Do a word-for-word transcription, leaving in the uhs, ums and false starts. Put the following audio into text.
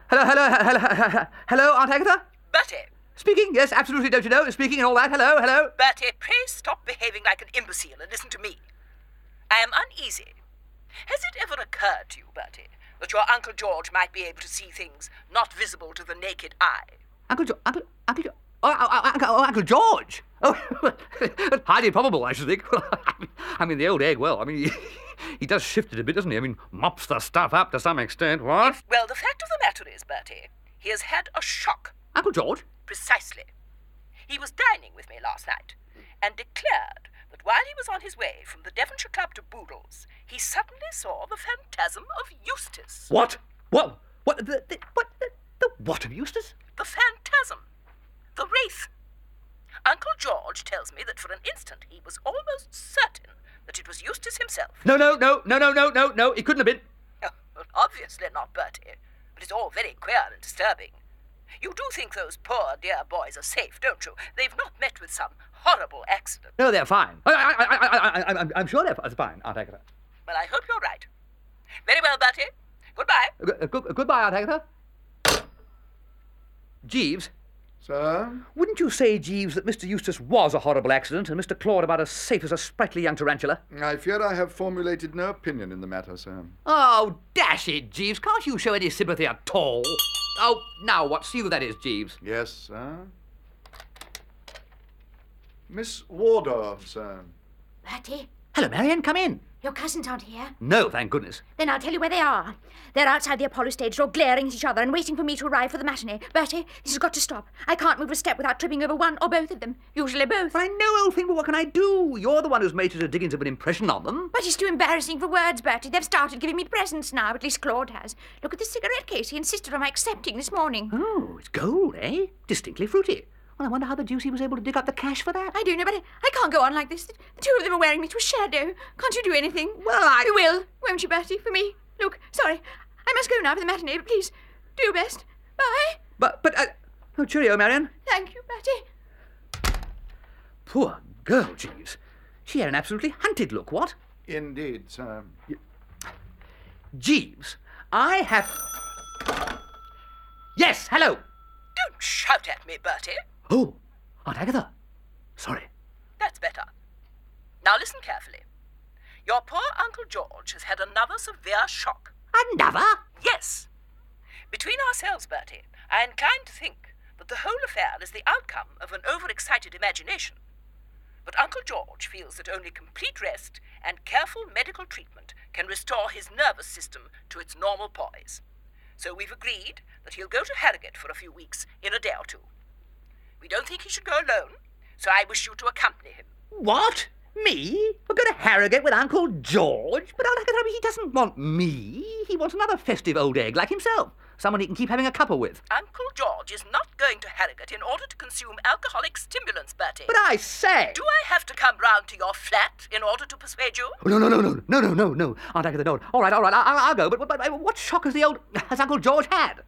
hello, hello, hello, hello, hello, Aunt Agatha? Bertie. Speaking, yes, absolutely, don't you know? Speaking and all that. Hello, hello. Bertie, pray stop behaving like an imbecile and listen to me. I am uneasy. Has it ever occurred to you, Bertie, that your Uncle George might be able to see things not visible to the naked eye? Uncle George, Uncle, Uncle George, oh, oh, oh, Uncle, oh, Uncle George. Oh, highly probable, I should think. I mean, the old egg, well, I mean, he, he does shift it a bit, doesn't he? I mean, mops the stuff up to some extent, what? Well, the fact of the matter is, Bertie, he has had a shock. Uncle George? Precisely. He was dining with me last night and declared that while he was on his way from the Devonshire Club to Boodle's, he suddenly saw the phantasm of Eustace. What? What? What? The, the, what? The, the what of Eustace? The phantasm. The wraith. Uncle George tells me that for an instant he was almost certain that it was Eustace himself. No, no, no, no, no, no, no, no, it couldn't have been. Oh, well, obviously not, Bertie, but it's all very queer and disturbing. You do think those poor dear boys are safe, don't you? They've not met with some horrible accident. No, they're fine. I, I, I, I, I, I'm, I'm sure they're fine, Aunt Agatha. Well, I hope you're right. Very well, Bertie. Goodbye. G- g- goodbye, Aunt Agatha. Jeeves? Sir? Wouldn't you say, Jeeves, that Mister Eustace was a horrible accident and Mister Claude about as safe as a sprightly young tarantula? I fear I have formulated no opinion in the matter, sir. Oh, dash it, Jeeves. Can't you show any sympathy at all? Oh, now what's you that is, Jeeves? Yes, sir. Miss Wardour, sir. Bertie, Hello, Marian, come in. your cousins aren't here. No, thank goodness. Then I'll tell you where they are. They're outside the Apollo stage door, glaring at each other and waiting for me to arrive for the matinee. Bertie, this has got to stop. I can't move a step without tripping over one or both of them. Usually both. I know, old thing, but what can I do? You're the one who's made such a diggings of an impression on them. But it's too embarrassing for words, Bertie. They've started giving me presents now. At least Claude has. Look at the cigarette case he insisted on my accepting this morning. Oh, it's gold, eh? Distinctly fruity. Well, I wonder how the deuce he was able to dig up the cash for that. I don't know, but I, I can't go on like this. The, the two of them are wearing me to a shadow. Can't you do anything? Well, I... You will, won't you, Bertie, for me? Look, sorry. I must go now for the matinee, but please, do your best. Bye. But, but, uh... Oh, cheerio, Marian. Thank you, Bertie. Poor girl, Jeeves. She had an absolutely hunted look, what? Indeed, sir. Jeeves, I have... Yes, hello. Don't shout at me, Bertie. Oh, Aunt Agatha. Sorry. That's better. Now listen carefully. Your poor Uncle George has had another severe shock. Another? Yes. Between ourselves, Bertie, I incline to think that the whole affair is the outcome of an overexcited imagination. But Uncle George feels that only complete rest and careful medical treatment can restore his nervous system to its normal poise. So we've agreed that he'll go to Harrogate for a few weeks in a day or two. We don't think he should go alone, so I wish you to accompany him. What? Me? We're going to Harrogate with Uncle George? But Aunt Agatha, he doesn't want me. He wants another festive old egg like himself. Someone he can keep having a cuppa with. Uncle George is not going to Harrogate in order to consume alcoholic stimulants, Bertie. But I say... Do I have to come round to your flat in order to persuade you? Oh, no, no, no, no, no, no, no, no. Aunt Agatha, no. All right, all right, I'll, I'll go. But, but, but what shock has the old... has Uncle George had?